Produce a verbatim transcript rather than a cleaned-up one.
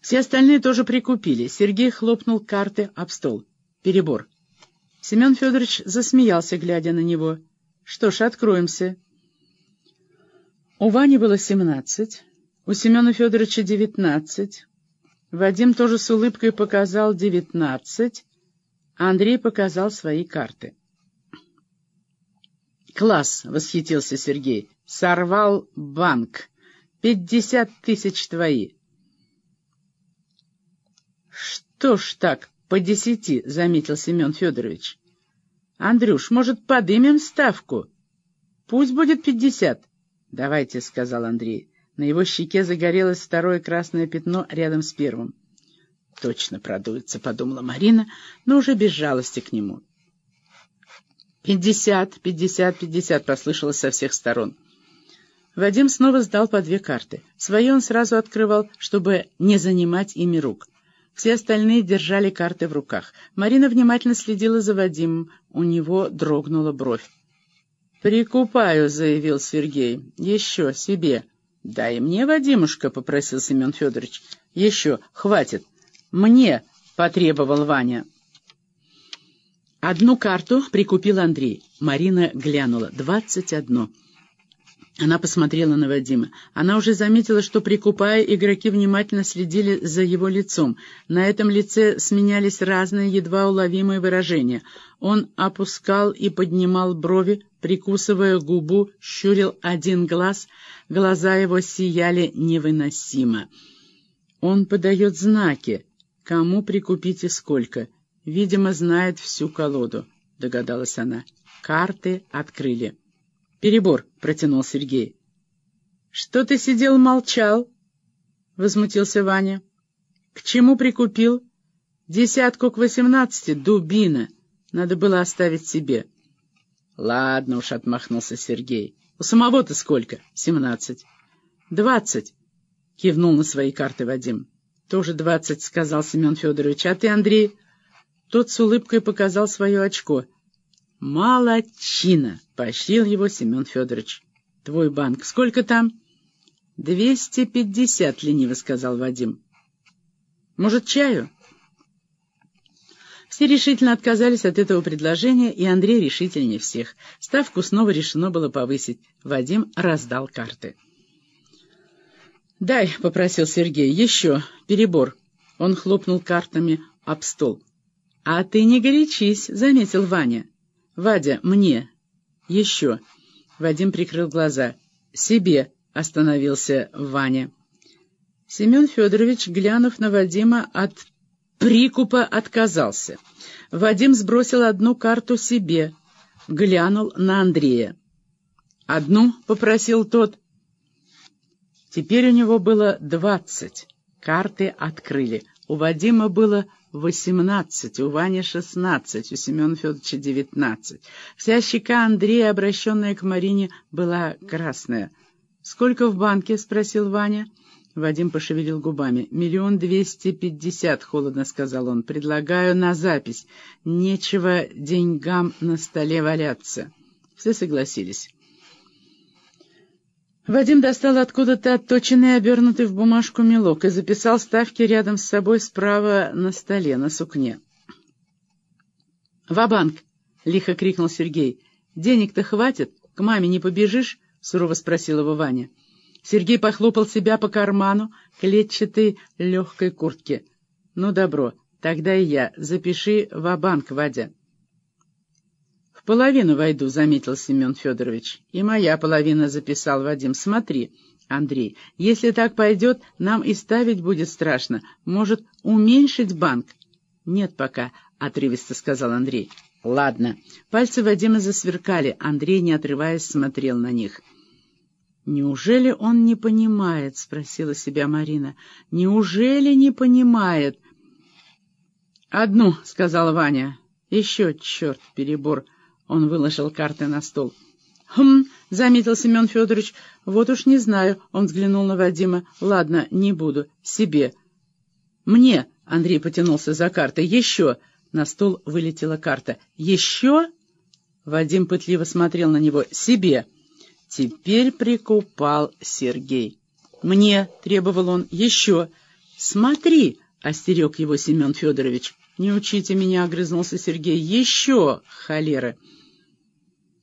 Все остальные тоже прикупили. Сергей хлопнул карты об стол. Перебор. Семен Федорович засмеялся, глядя на него. Что ж, откроемся. У Вани было семнадцать, у Семена Федоровича девятнадцать. Вадим тоже с улыбкой показал девятнадцать, а Андрей показал свои карты. «Класс!» — восхитился Сергей. «Сорвал банк. Пятьдесят тысяч твои». «Что ж так, по десяти?» — заметил Семен Федорович. «Андрюш, может, подымем ставку? Пусть будет пятьдесят». «Давайте», — сказал Андрей. На его щеке загорелось второе красное пятно рядом с первым. «Точно продуется», — подумала Марина, но уже без жалости к нему. «Пятьдесят, пятьдесят, пятьдесят», — послышалось со всех сторон. Вадим снова сдал по две карты. Свои он сразу открывал, чтобы не занимать ими рук. Все остальные держали карты в руках. Марина внимательно следила за Вадимом. У него дрогнула бровь. «Прикупаю», — заявил Сергей. «Еще себе». «Дай мне, Вадимушка», — попросил Семен Федорович. «Еще, хватит». «Мне», — потребовал Ваня. Одну карту прикупил Андрей. Марина глянула. «Двадцать одно». Она посмотрела на Вадима. Она уже заметила, что, прикупая, игроки внимательно следили за его лицом. На этом лице сменялись разные, едва уловимые выражения. Он опускал и поднимал брови, прикусывая губу, щурил один глаз. Глаза его сияли невыносимо. Он подает знаки. Кому прикупить и сколько? Видимо, знает всю колоду, догадалась она. Карты открыли. «Перебор», — протянул Сергей. «Что ты сидел, молчал?» — возмутился Ваня. «К чему прикупил? Десятку к восемнадцати, дубина. Надо было оставить себе». «Ладно уж», — отмахнулся Сергей. «У самого-то сколько?» «Семнадцать». «Двадцать», — кивнул на свои карты Вадим. «Тоже двадцать», — сказал Семен Федорович. «А ты, Андрей?» Тот с улыбкой показал свое очко. «Молодчина!» — поощрил его Семен Федорович. «Твой банк. Сколько там?» «Двести пятьдесят», — лениво сказал Вадим. «Может, чаю?» Все решительно отказались от этого предложения, и Андрей решительнее всех. Ставку снова решено было повысить. Вадим раздал карты. «Дай», — попросил Сергей, — «еще. Перебор». Он хлопнул картами об стол. «А ты не горячись», — заметил Ваня. «Вадя, мне. Еще». Вадим прикрыл глаза. «Себе», — остановился Ваня. Семен Федорович, глянув на Вадима, от прикупа отказался. Вадим сбросил одну карту себе, глянул на Андрея. «Одну?» — попросил тот. Теперь у него было двадцать. Карты открыли. У Вадима было восемнадцать, у Вани шестнадцать, у Семена Федоровича девятнадцать. Вся щека Андрея, обращенная к Марине, была красная. «Сколько в банке?» — спросил Ваня. Вадим пошевелил губами. «Миллион двести пятьдесят», — холодно сказал он. «Предлагаю на запись. Нечего деньгам на столе валяться». Все согласились. Вадим достал откуда-то отточенный, обернутый в бумажку мелок и записал ставки рядом с собой справа на столе, на сукне. «Ва-банк!» — лихо крикнул Сергей. «Денег-то хватит? К маме не побежишь?» — сурово спросил его Ваня. Сергей похлопал себя по карману клетчатой легкой куртки. «Ну, добро, тогда и я. Запиши ва-банк, Вадя». «В половину войду», — заметил Семен Федорович. «И моя половина», — записал Вадим. «Смотри, Андрей, если так пойдет, нам и ставить будет страшно. Может, уменьшить банк?» «Нет пока», — отрывисто сказал Андрей. «Ладно». Пальцы Вадима засверкали. Андрей, не отрываясь, смотрел на них. «Неужели он не понимает?» — спросила себя Марина. «Неужели не понимает?» «Одну», — сказал Ваня. «Еще, черт, перебор». Он выложил карты на стол. «Хм», — заметил Семен Федорович. «Вот уж не знаю». Он взглянул на Вадима. «Ладно, не буду. Себе». «Мне», — Андрей потянулся за картой. «Еще». На стол вылетела карта. «Еще?» Вадим пытливо смотрел на него. «Себе». Теперь прикупал Сергей. «Мне», — требовал он. «Еще». «Смотри!» — остерег его Семен Федорович. «Не учите меня!» — огрызнулся Сергей. «Еще! Холера!»